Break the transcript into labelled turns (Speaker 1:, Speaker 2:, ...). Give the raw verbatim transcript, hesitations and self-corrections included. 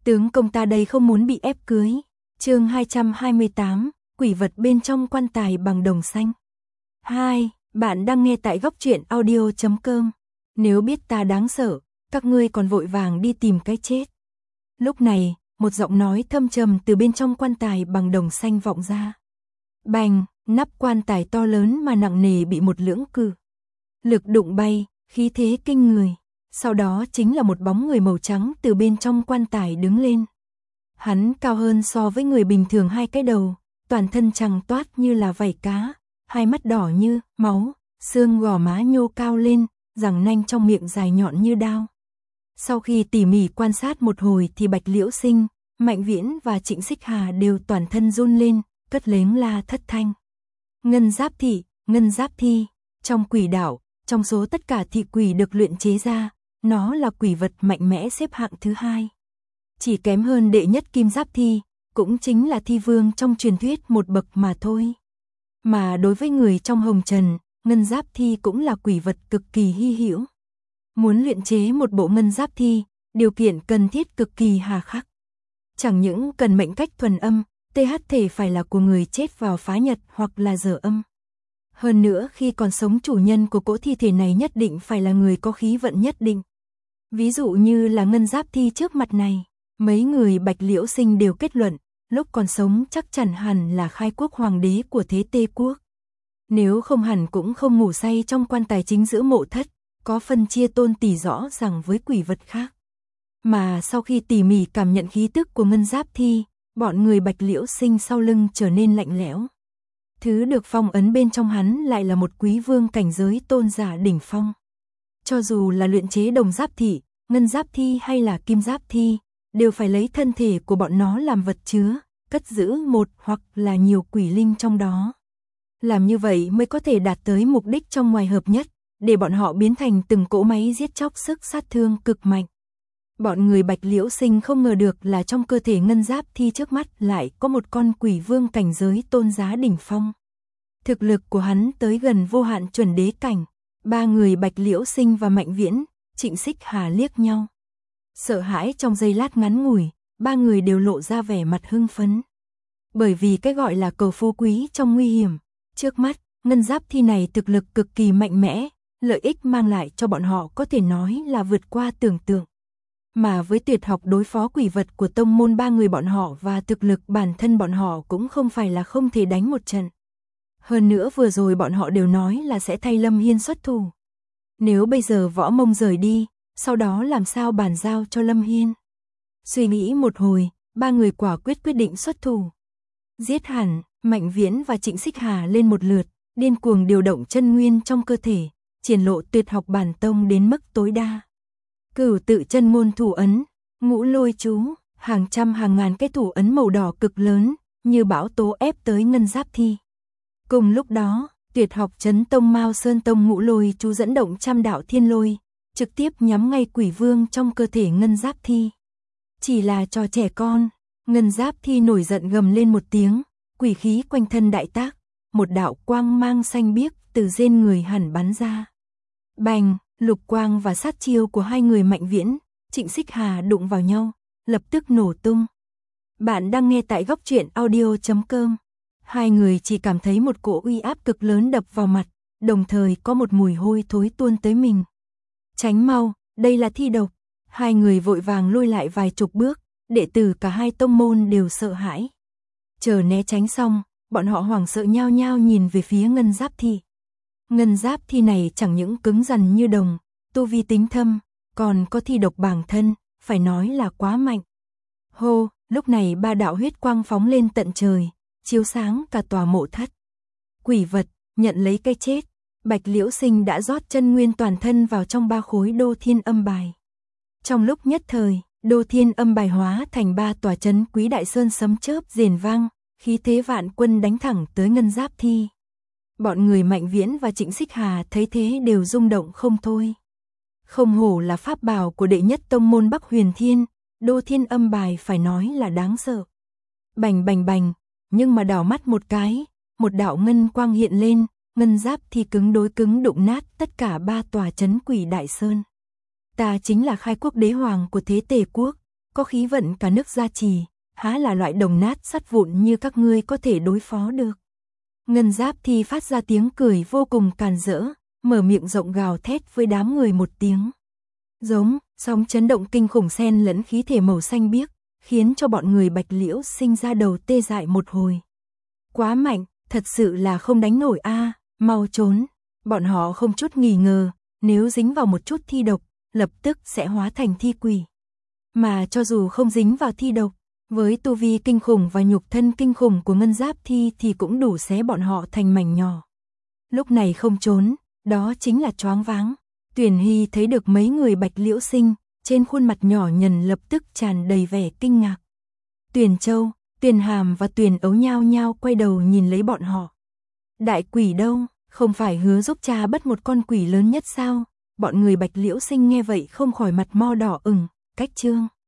Speaker 1: Tướng công ta đây không muốn bị ép cưới. Chương hai trăm hai mươi tám, quỷ vật bên trong quan tài bằng đồng xanh. hai. Bạn đang nghe tại góc truyện audio chấm com. Nếu biết ta đáng sợ, các ngươi còn vội vàng đi tìm cái chết. Lúc này, một giọng nói thâm trầm từ bên trong quan tài bằng đồng xanh vọng ra. Bành, nắp quan tài to lớn mà nặng nề bị một lưỡng cự lực đụng bay, khí thế kinh người. Sau đó chính là một bóng người màu trắng từ bên trong quan tài đứng lên. Hắn cao hơn so với người bình thường hai cái đầu, toàn thân trắng toát như là vảy cá, hai mắt đỏ như máu, xương gò má nhô cao lên, răng nanh trong miệng dài nhọn như đao. Sau khi tỉ mỉ quan sát một hồi thì Bạch Liễu Sinh, Mạnh Viễn và Trịnh Xích Hà đều toàn thân run lên, cất lếm la thất thanh. Ngân Giáp Thị, Ngân Giáp Thi, trong quỷ đạo, trong số tất cả thị quỷ được luyện chế ra, nó là quỷ vật mạnh mẽ xếp hạng thứ hai. Chỉ kém hơn đệ nhất Kim Giáp Thi, cũng chính là thi vương trong truyền thuyết một bậc mà thôi. Mà đối với người trong hồng trần, Ngân Giáp Thi cũng là quỷ vật cực kỳ hy hữu. Muốn luyện chế một bộ Ngân Giáp Thi, điều kiện cần thiết cực kỳ hà khắc. Chẳng những cần mệnh cách thuần âm, tê hát thể phải là của người chết vào phá nhật hoặc là dở âm. Hơn nữa khi còn sống chủ nhân của cỗ thi thể này nhất định phải là người có khí vận nhất định. Ví dụ như là Ngân Giáp Thi trước mặt này, mấy người Bạch Liễu Sinh đều kết luận, lúc còn sống chắc chắn hẳn là khai quốc hoàng đế của Thế Tê Quốc. Nếu không hẳn cũng không ngủ say trong quan tài chính giữa mộ thất, có phân chia tôn tỷ rõ ràng với quỷ vật khác. Mà sau khi tỉ mỉ cảm nhận khí tức của Ngân Giáp Thi, bọn người Bạch Liễu Sinh sau lưng trở nên lạnh lẽo. Thứ được phong ấn bên trong hắn lại là một quý vương cảnh giới tôn giả đỉnh phong. Cho dù là luyện chế đồng giáp thị, Ngân Giáp Thi hay là Kim Giáp Thi, đều phải lấy thân thể của bọn nó làm vật chứa, cất giữ một hoặc là nhiều quỷ linh trong đó. Làm như vậy mới có thể đạt tới mục đích trong ngoài hợp nhất, để bọn họ biến thành từng cỗ máy giết chóc sức sát thương cực mạnh. Bọn người Bạch Liễu Sinh không ngờ được là trong cơ thể Ngân Giáp Thi trước mắt lại có một con quỷ vương cảnh giới tôn giá đỉnh phong. Thực lực của hắn tới gần vô hạn chuẩn đế cảnh. Ba người Bạch Liễu Sinh và Mạnh Viễn, Trịnh Xích Hà liếc nhau. Sợ hãi trong giây lát ngắn ngủi, ba người đều lộ ra vẻ mặt hưng phấn. Bởi vì cái gọi là cầu phú quý trong nguy hiểm, trước mắt, Ngân Giáp Thi này thực lực cực kỳ mạnh mẽ, lợi ích mang lại cho bọn họ có thể nói là vượt qua tưởng tượng. Mà với tuyệt học đối phó quỷ vật của tông môn ba người bọn họ và thực lực bản thân bọn họ cũng không phải là không thể đánh một trận. Hơn nữa vừa rồi bọn họ đều nói là sẽ thay Lâm Hiên xuất thủ. Nếu bây giờ Võ Mông rời đi, sau đó làm sao bàn giao cho Lâm Hiên? Suy nghĩ một hồi, ba người quả quyết quyết định xuất thủ. Giết hẳn, Mạnh Viễn và Trịnh Xích Hà lên một lượt, điên cuồng điều động chân nguyên trong cơ thể, triển lộ tuyệt học bản tông đến mức tối đa. Cửu tự chân môn thủ ấn, ngũ lôi chú, hàng trăm hàng ngàn cái thủ ấn màu đỏ cực lớn, như bão tố ép tới Ngân Giáp Thi. Cùng lúc đó, tuyệt học Chấn Tông Mao Sơn Tông ngũ lôi chú dẫn động trăm đạo thiên lôi, trực tiếp nhắm ngay quỷ vương trong cơ thể Ngân Giáp Thi. Chỉ là trò trẻ con, Ngân Giáp Thi nổi giận gầm lên một tiếng, quỷ khí quanh thân đại tác, một đạo quang mang xanh biếc từ trên người hẳn bắn ra. Bành, lục quang và sát chiêu của hai người Mạnh Viễn, Trịnh Xích Hà đụng vào nhau, lập tức nổ tung. Bạn đang nghe tại góc truyện audio chấm com. Hai người chỉ cảm thấy một cỗ uy áp cực lớn đập vào mặt, đồng thời có một mùi hôi thối tuôn tới mình. Tránh mau, đây là thi độc. Hai người vội vàng lui lại vài chục bước, đệ tử cả hai tông môn đều sợ hãi. Chờ né tránh xong, bọn họ hoảng sợ nhao nhao nhìn về phía Ngân Giáp Thi. Ngân Giáp Thi này chẳng những cứng rắn như đồng, tu vi tính thâm, còn có thi độc bản thân, phải nói là quá mạnh. Hô, lúc này ba đạo huyết quang phóng lên tận trời, chiếu sáng cả tòa mộ thất. Quỷ vật, nhận lấy cái chết. Bạch Liễu Sinh đã rót chân nguyên toàn thân vào trong ba khối đô thiên âm bài. Trong lúc nhất thời, đô thiên âm bài hóa thành ba tòa trấn Quý Đại Sơn sấm chớp rền vang, khí thế vạn quân đánh thẳng tới Ngân Giáp Thi. Bọn người Mạnh Viễn và Trịnh Xích Hà thấy thế đều rung động không thôi. Không hổ là pháp bảo của đệ nhất tông môn Bắc Huyền Thiên, đô thiên âm bài phải nói là đáng sợ. Bành bành bành, nhưng mà đảo mắt một cái, một đạo ngân quang hiện lên, Ngân Giáp Thi cứng đối cứng đụng nát tất cả ba tòa trấn Quỷ Đại Sơn. Ta chính là khai quốc đế hoàng của Thế Tề Quốc, có khí vận cả nước gia trì, há là loại đồng nát sắt vụn như các ngươi có thể đối phó được. Ngân Giáp Thi phát ra tiếng cười vô cùng càn rỡ, mở miệng rộng gào thét với đám người một tiếng. Giống, sóng chấn động kinh khủng xen lẫn khí thể màu xanh biếc, khiến cho bọn người Bạch Liễu Sinh ra đầu tê dại một hồi. Quá mạnh, thật sự là không đánh nổi a, mau trốn. Bọn họ không chút nghi ngờ, nếu dính vào một chút thi độc, lập tức sẽ hóa thành thi quỷ. Mà cho dù không dính vào thi độc, với tu vi kinh khủng và nhục thân kinh khủng của Ngân Giáp Thi thì cũng đủ xé bọn họ thành mảnh nhỏ. Lúc này không trốn, đó chính là choáng váng. Tuyển Hy thấy được mấy người Bạch Liễu Sinh, trên khuôn mặt nhỏ nhần lập tức tràn đầy vẻ kinh ngạc. Tuyền Châu, Tuyền Hàm và Tuyền Ấu nhao nhao quay đầu nhìn lấy bọn họ. Đại quỷ đâu, không phải hứa giúp cha bắt một con quỷ lớn nhất sao? Bọn người Bạch Liễu Sinh nghe vậy không khỏi mặt mo đỏ ửng, cách trương.